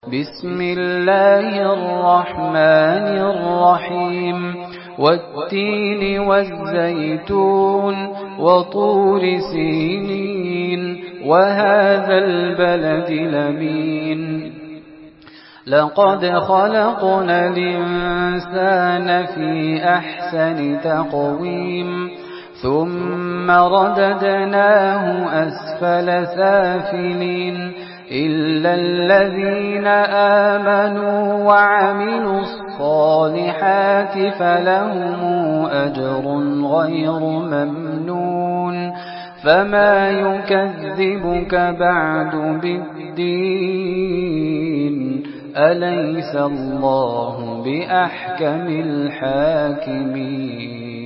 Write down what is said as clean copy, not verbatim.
بسم الله الرحمن الرحيم والتين والزيتون وطور سينين وهذا البلد الأمين لقد خلقنا الإنسان في أحسن تقويم ثم رددناه أسفل سافلين إلا الذين آمنوا وعملوا الصالحات فلهم أجر غير ممنون فما يكذبك بعد بالدين أليس الله بأحكم الحاكمين